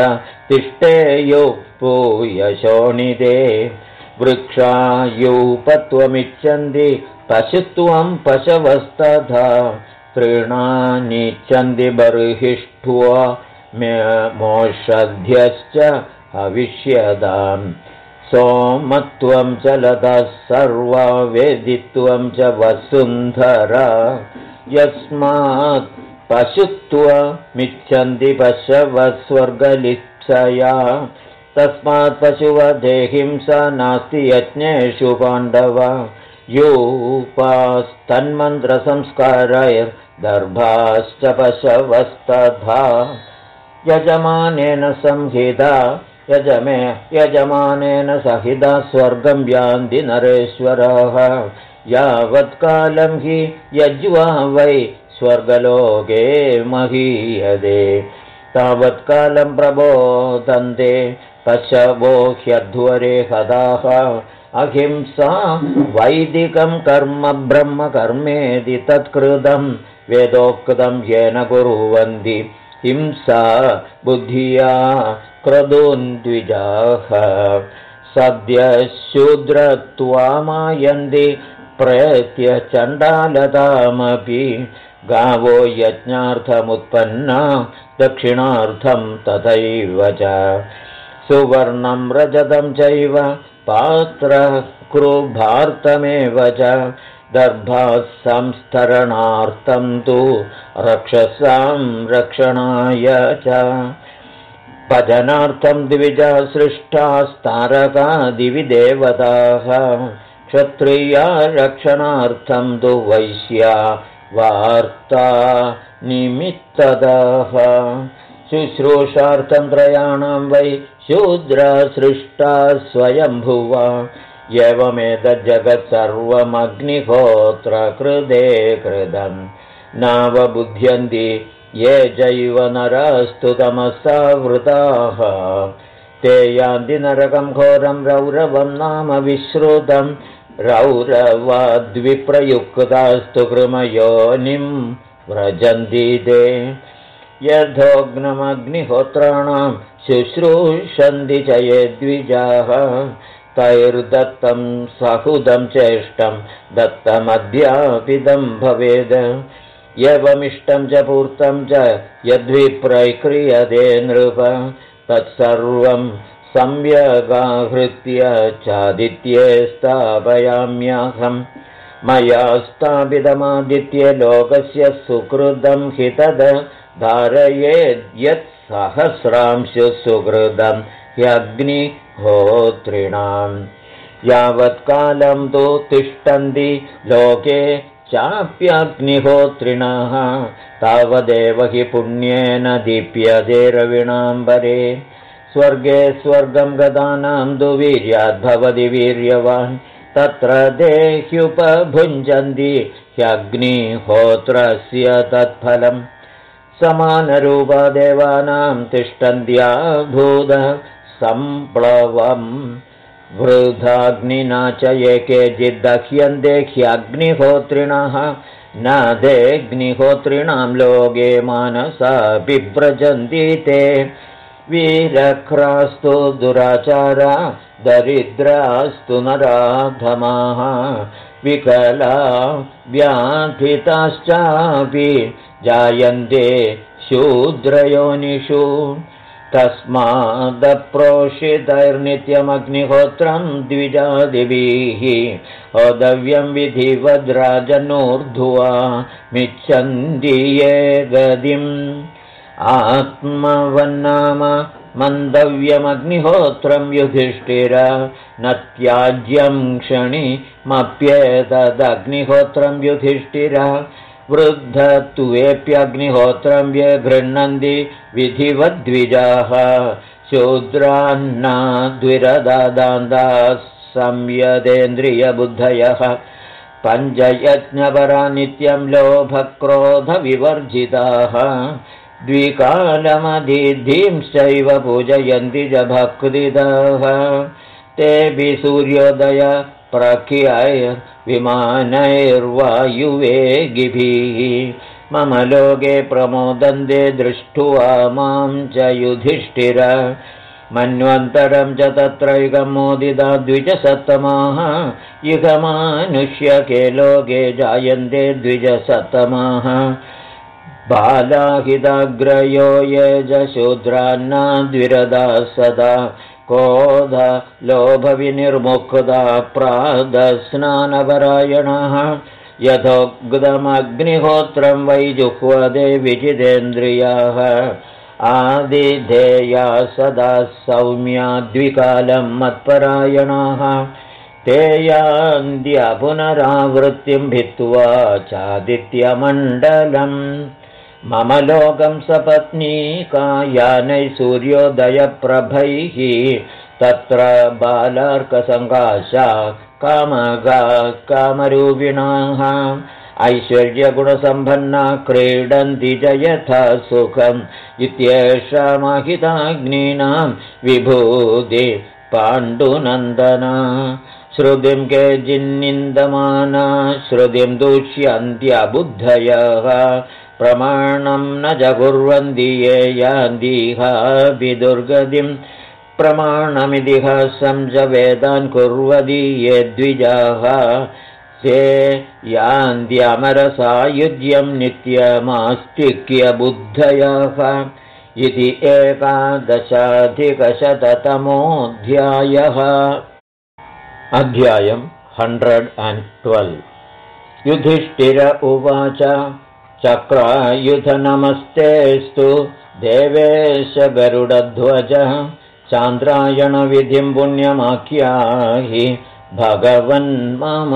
तिष्ठेयुः वृक्षायूपत्वमिच्छन्ति पशुत्वं पशवस्तथा तृणानीच्छन्ति बर्हिष्ठ्वा मोषध्यश्च हविष्यदाम् सोमत्वं च लतः सर्वा वेदित्वं च वसुन्धरा यस्मात् पशुत्वमिच्छन्ति पशवः स्वर्गलिप्सया तस्मात् पशुवधे हिंसा नास्ति यज्ञेषु पाण्डव यूपास्तन्मन्त्रसंस्कारैर्दर्भाश्च पशवस्तथा यजमानेन संहिता यजमानेन सहिता स्वर्गं यान्ति नरेश्वराः यावत्कालं हि यज्वा वै स्वर्गलोके महीयते तावत्कालं प्रबोधन्ते पशवो ह्यध्वरे हताः अहिंसा वैदिकं कर्म ब्रह्मकर्मेति तत्कृतं वेदोक्तं येन कुर्वन्ति हिंसा बुद्धिया क्रतुन्द्विजाः सद्यशूद्रत्वामायन्ति प्रेत्य चण्डालतामपि गावो यज्ञार्थमुत्पन्ना दक्षिणार्थं तथैव च सुवर्णं रजतं चैव पात्रकृभार्थमेव च दर्भासंस्तरणार्थं तु रक्षसां रक्षणाय च भजनार्थं द्विजा सृष्टास्तारकादिवि देवताः क्षत्रिया रक्षणार्थं तु वैश्या वार्ता निमित्तदाः शुश्रूषार्थं त्रयाणां वै शूद्रा सृष्टा स्वयंभुवा एवमेतज्जगत् सर्वमग्निहोत्रकृते कृतं नावबुध्यन्ति ये जैव नरास्तु तमसावृताः ते यान्ति नरकं घोरं रौरवं नाम विश्रुतं रौरवाद्विप्रयुक्तास्तु कृमयोनिं व्रजन्ति ते यथोग्नमग्निहोत्राणां शुश्रूषन्ति च ये द्विजाः तैर्दत्तं सहुदं चेष्टं दत्तमद्यापिदं भवेद् एवमिष्टं च पूर्तं च यद्विप्रैक्रियते नृप तत्सर्वं संव्यगाहृत्य चादित्ये स्थापयाम्यहम् मया स्थापितमादित्ये लोकस्य सुकृतं हि तद् धारयेद्यत् सहस्रांशु सुकृतं ह्यग्निहोत्रिणां यावत्कालं तु तिष्ठन्ति लोके चाप्यग्निहोत्रिणः तावदेव हि पुण्येन दीप्यते रविणाम्बरे स्वर्गे स्वर्गं गतानां तु वीर्याद्भवति वीर्यवान् तत्र देह्युपभुञ्जन्ति ह्यग्निहोत्रस्य तत्फलम् समानरूपा देवानां तिष्ठन्त्या भूत सम्प्लवम् वृथाग्निना च ये केचिद्दह्यन्ते ह्यग्निहोत्रिणः न देऽग्निहोत्रिणां लोके मानसा बिभ्रजन्ति ते वीरख्रास्तु दुराचारा दरिद्रास्तु नराधमाः विकला व्याधिताश्चापि जायन्ते शूद्रयोनिषु तस्मादप्रोषितैर्नित्यमग्निहोत्रं द्विजादिभिः होदव्यं विधिवद्राजनूर्ध्वा मिच्छन्ति ये गतिम् आत्मवन्नाम मन्दव्यमग्निहोत्रं युधिष्ठिर न त्याज्यं क्षणिमप्येतदग्निहोत्रं युधिष्ठिर वृद्धत्वेऽप्यग्निहोत्रं ये गृह्णन्ति विधिवद्विजाः शूद्रान्ना द्विरदादान्ताः संयतेन्द्रियबुद्धयः पञ्चयज्ञपरा नित्यं लोभक्रोधविवर्जिताः द्विकालमधिधिंश्चैव पूजयन्ति च भक्तिदाः तेऽपि सूर्योदय प्रख्यैर्विमानैर्वायुवेगिभिः मम लोके प्रमोदन्ते दृष्ट्वा मां च युधिष्ठिर मन्वन्तरं च तत्रैकं मोदिता द्विजसत्तमाः इहमानुष्यके लोके जायन्ते द्विजसत्तमाः बालाहिताग्रयो ये च शूद्रान्ना द्विरदा सदा क्रोध लोभविनिर्मुक्ता प्रातस्नानपरायणाः यथोक्तमग्निहोत्रं वै जुह्वते विजितेन्द्रियाः आदिधेया सदा सौम्या द्विकालं मत्परायणाः ते यान्त्य पुनरावृत्तिं भित्त्वा चादित्यमण्डलम् मम लोकं सपत्नीकायानैः सूर्योदयप्रभैः तत्र बालार्कसङ्काशा कामगा कामरूपिणाः ऐश्वर्यगुणसम्पन्ना क्रीडन्ति च यथा सुखम् इत्येषा महिताग्नीनां विभूति पाण्डुनन्दना श्रुतिं केचिन्निन्दमाना श्रुतिं दूष्यन्त्यबुद्धयः प्रमाणं न च कुर्वन्ति ये यान्तिह विदुर्गतिं प्रमाणमितिहासं च वेदान् कुर्वन्ति ये द्विजाः ते यान्त्यमरसायुज्यं नित्यमास्तिक्यबुद्धयः इति 11अधिकशततमोऽध्यायः। अध्यायं 112। युधिष्ठिर उवाच चक्रायुधनमस्तेस्तु देवेश गरुडध्वज चान्द्रायणविधिं पुण्यमाख्याहि भगवन्मम।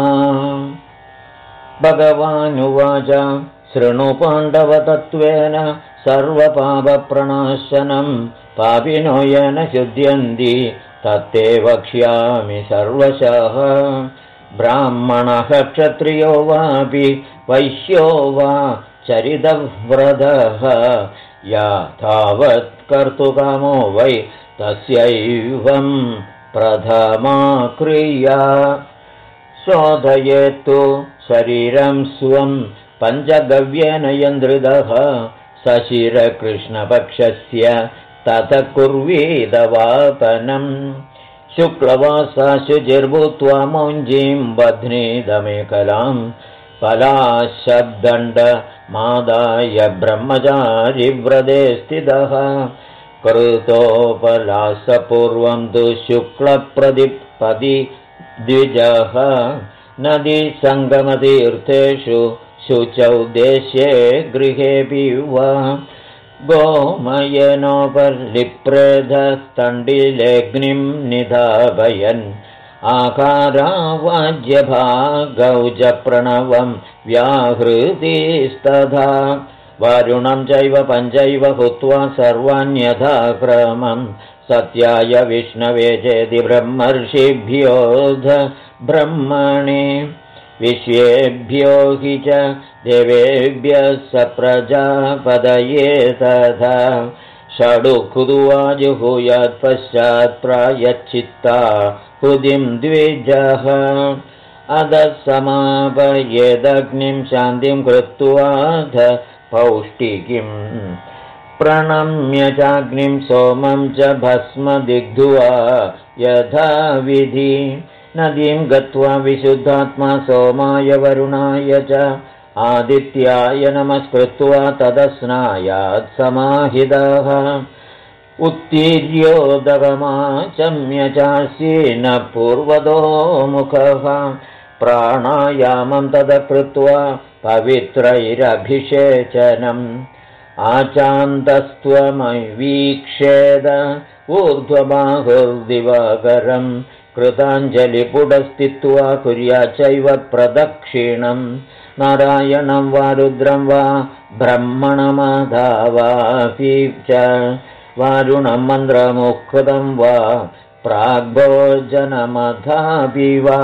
भगवानुवाच शृणु पाण्डवतत्त्वेन सर्वपापप्रणाशनं पापिनो येन शुध्यन्ति तत्ते वक्ष्यामि सर्वशः। ब्राह्मणः क्षत्रियो वापि वैश्यो वा चरितव्रतः या तावत् कर्तुकामो वै तस्यैवं प्रथमा क्रिया। शोधयेत्तु शरीरं स्वं पञ्चगव्येन यन्द्रिदः सशिरकृष्णपक्षस्य ततः कुर्वीदवापनं। शुक्लवासा शुचिर्भूत्वा मौञ्जीं बध्नीदमेकलां पलाशब्दण्डमादाय ब्रह्मचारिव्रते स्थितः कृतोपलासपूर्वं तु शुक्लप्रतिपदि द्विजः नदीसङ्गमतीर्थेषु शुचौ देशे गृहेऽपि वा गोमयेनोपलिप्रेधस्तण्डिलेऽग्निं निधापयन् आकारावाज्यभागौ च प्रणवं व्याहृतिस्तथा वारुणं चैव पञ्चैव हुत्वा सर्वान्यथाक्रमं सत्याय विष्णवे चेति ब्रह्मर्षिभ्योऽध ब्रह्मणे विश्वेभ्यो हि च देवेभ्यः स प्रजापदये तथा षडुकुदुवाजुहूयात्पश्चात् प्रायच्चित्ता हुदिं द्विजः अधः समापयेदग्निं शान्तिं कृत्वाथ पौष्टिकीम् प्रणम्य चाग्निं सोमं च भस्मदिग्ध्वा यथाविधि नदीं गत्वा विशुद्धात्मा सोमाय वरुणाय च आदित्याय नमस्कृत्वा तदस्नायात् समाहितः उत्तीर्योदगमाचम्य चासीन पूर्वतो मुखः प्राणायामं तदकृत्वा पवित्रैरभिषेचनम् आचान्तस्त्वमवीक्षेद ऊर्ध्वबाहुर्दिवाकरं कृताञ्जलिपुटस्थित्वा कुर्याच्चैव प्रदक्षिणम् नारायणं वा रुद्रं वा ब्रह्मणमधावापि च वारुणं मन्त्रमुक्तं वा प्राग्भोजनमधापि वा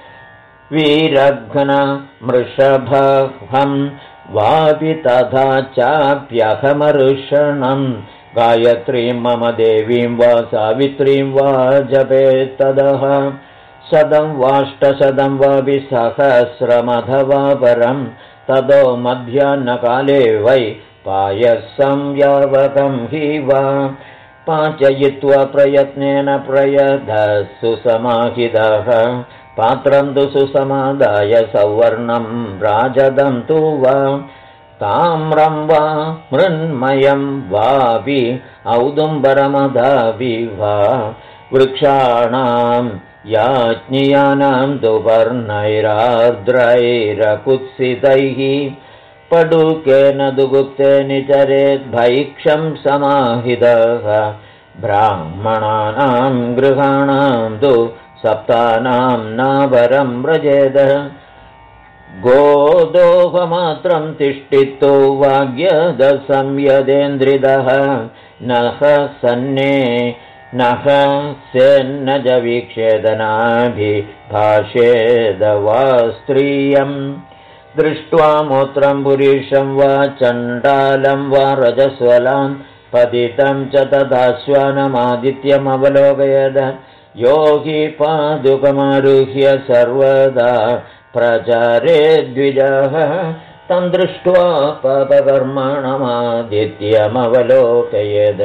वीरघ्नमृषभं वापि तथा चाप्यहमर्षणं गायत्रीं मम देवीं वा सावित्रीं वा जपेत्तदः शतं वाष्टशतं वापि सहस्रमथवा परं ततो मध्याह्नकाले वै पायसं यावकं हि वा पाचयित्वा प्रयत्नेन प्रयधस्सु समाहितः पात्रं तु सुसमादाय सौवर्णं राजदं तु वा ताम्रं वा मृण्मयं वापि औदुम्बरमदापि वा वृक्षाणां याज्ञियानां तु वर्णैरार्द्रैरकुत्सितैः पडुकेन दुगुप्तेन चरेद्भैक्षं समाहितः ब्राह्मणानां गृहाणां तु सप्तानां नावरं व्रजेद गोदोहमात्रं तिष्ठितो वाग्यदसंयदेन्द्रिदः नः सन्ने नः सेन्नज वीक्षेदनाभिभाषेद वा स्त्रियं दृष्ट्वा मूत्रं पुरुषं वा चण्डालं वा रजस्वलां पतितं च तदाश्वानमादित्यमवलोकयद योगी पादुकमारुह्य सर्वदा प्रचारे द्विजः तं दृष्ट्वा पापकर्मणमादित्यमवलोकयेद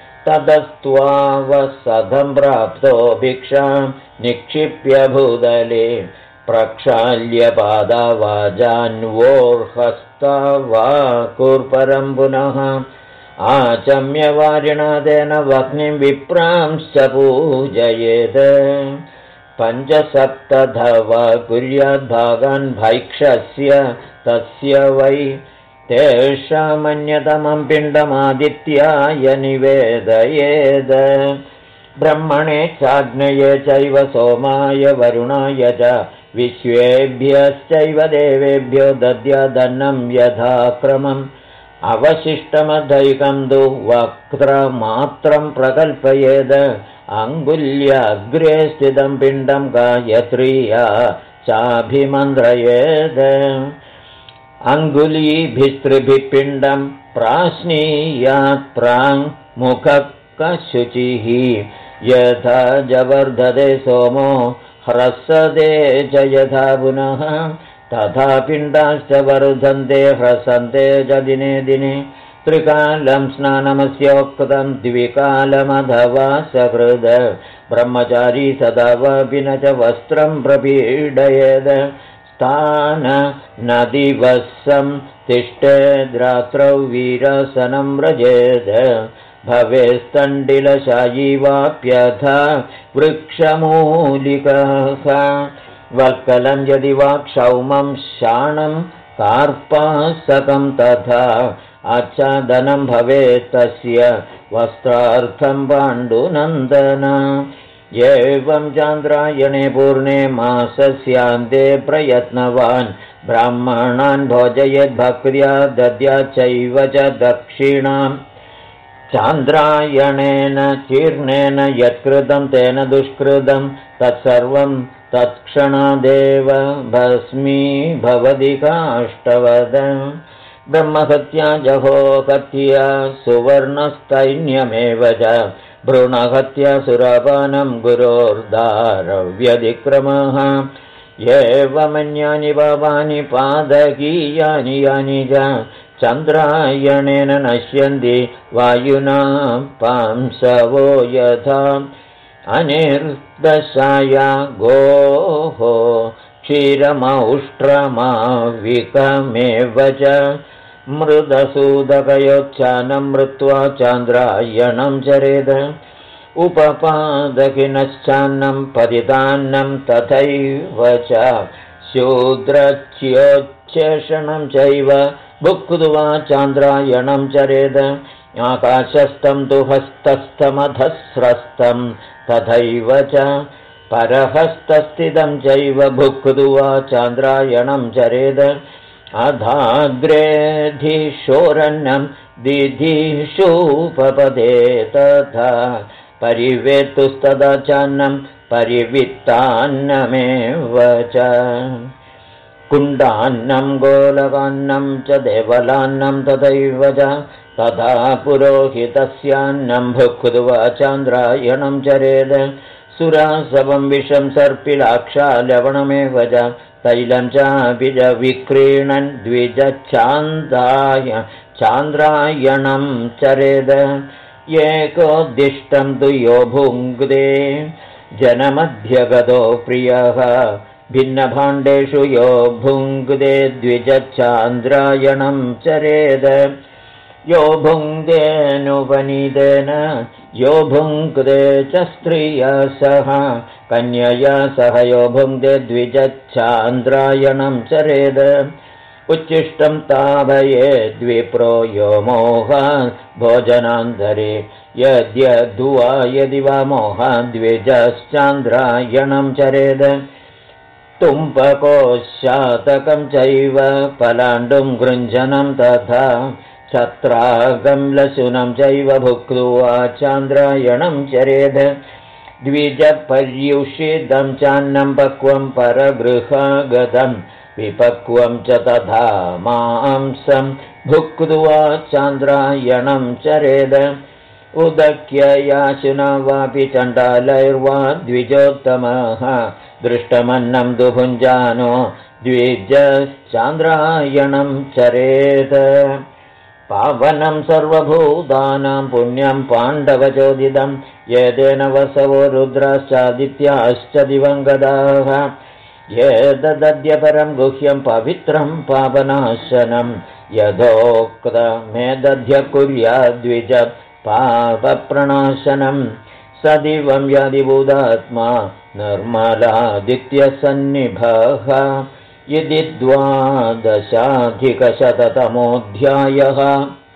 ततस्त्वावसदं प्राप्तो भिक्षां निक्षिप्य भूतले प्रक्षाल्य पादावाजान्वोर्हस्ता वा कुर्परं पुनः आचम्य वारिणा तेन वह्निं विप्रांश्च पूजयेत् पञ्चसप्तधवा कुर्याद्भागान् भैक्षस्य तस्य वै तेषामन्यतमं पिण्डमादित्याय निवेदयेद ब्रह्मणे चाग्नये चैव सोमाय वरुणाय च विश्वेभ्यश्चैव देवेभ्यो दद्यादन्नं यथाक्रमम् अवशिष्टमधैकं तु वक्त्रमात्रं प्रकल्पयेद अङ्गुल्याग्रे स्थितं पिण्डं गायत्र्या चाभिमन्त्रयेद अङ्गुलीभिस्त्रिभिः पिण्डं प्राश्नीयात् प्राङ्मुखकशुचिः यथा जवर्धते सोमो ह्रसते च यथा पुनः तथा पिण्डाश्च वर्धन्ते ह्रसन्ते च दिने दिने त्रिकालं स्नानमस्योक्तं द्विकालमथवा सकृद ब्रह्मचारी सदावपि न च वस्त्रं प्रपीडयेद स्थान नदिवस्सं तिष्ठेद्रात्रौ वीरासनं व्रजेद भवेस्तण्डिलशायी वाप्यथा वृक्षमूलिकः वल्कलं यदि वा क्षौमं शाणं कार्पासकं तथा आच्छादनं भवेत् तस्य वस्त्रार्थं पाण्डुनन्दन एवं चान्द्रायणे पूर्णे मासस्यान्ते प्रयत्नवान् ब्राह्मणान् भोजयेद्भक्त्या दद्याच्चैव च दक्षिणाम् चान्द्रायणेन चीर्णेन यत्कृतं तेन दुष्कृतं तत्सर्वं तत्क्षणादेव भस्मी भवति काष्ठवद ब्रह्महत्या जहोहत्या सुवर्णस्तैन्यमेव च भ्रूणहत्या सुरापानं गुरोर्दारव्यतिक्रमः एवमन्यानि पापानि पादकीयानि यानि च चन्द्रायणेन नश्यन्ति वायुना पांसवो यथा अनिर्दशाया गोः क्षीरमौष्ट्रमाविकमेव च मृदसूदकयोच्चानं मृत्वा चान्द्रायणं चरेद उपपादकिनश्चान्नं पतितान्नं तथैव च शूद्रच्योच्चेषणं चैव भुक्त्वा चान्द्रायणं चरेद आकाशस्थं तु हस्तस्थमधस्रस्थं तथैव च परहस्तस्थितं चैव भुक्त्वा चान्द्रायणं चरेद अधाग्रेधिशोरन्नं दिधिषूपपदे तथा परिवेत्तुस्तदा चान्नं परिवित्तान्नमेव च कुण्डान्नं गोलकान्नं च देवलान्नं तथैव च तथा पुरोहितस्यान्नं भुक्त्वा चान्द्रायणं चरेद सुरासवं विषं सर्पिलाक्षा लवणमेव च तैलं चापि च विक्रीणन् द्विजच्छान्दाय चान्द्रायणं चरेद एकोद्दिष्टं तु यो भुङ्क्ते जनमध्यगतो प्रियः भिन्नभाण्डेषु यो भुङ्क्ते द्विजच्छान्द्रायणं चरेद यो भुङ्क्तेनुपनीतेन यो भुङ्क्ते च स्त्रिया सह कन्यया सह यो भुङ्क्ते द्विजच्छान्द्रायणं चरेद उच्छिष्टं ताभयेद्विप्रो यो मोहान् भोजनान्तरे यद्यद्वा यदि वा मोहान् द्विजश्चान्द्रायणं चरेद तुम्पकोशातकं चैव पलाण्डुं गृञ्जनं तथा छत्रागं लशुनं चैव भुक्त्वा चान्द्रायणं चरेद द्विजपर्युषितं चान्नं पक्वं परगृहागतं विपक्वं च तथा मांसं भुक्त्वा चान्द्रायणं चरेद उदक्ययाशुना वापि चण्डालैर्वा द्विजोत्तमः दृष्टमन्नं दुभुञ्जानो द्विजश्चान्द्रायणं चरेद पावनं सर्वभूतानां पुण्यं पाण्डवचोदितं येतेन वसवो रुद्राश्चादित्याश्च दिवङ्गताः एतदद्य परं गुह्यं पवित्रं पापनाशनं यथोक्तमेदध्य कुर्याद्विज पापप्रणाशनं स दिवं यादिभूतात्मा निर्मलादित्यसन्निभः इति 12शततमोऽध्यायः।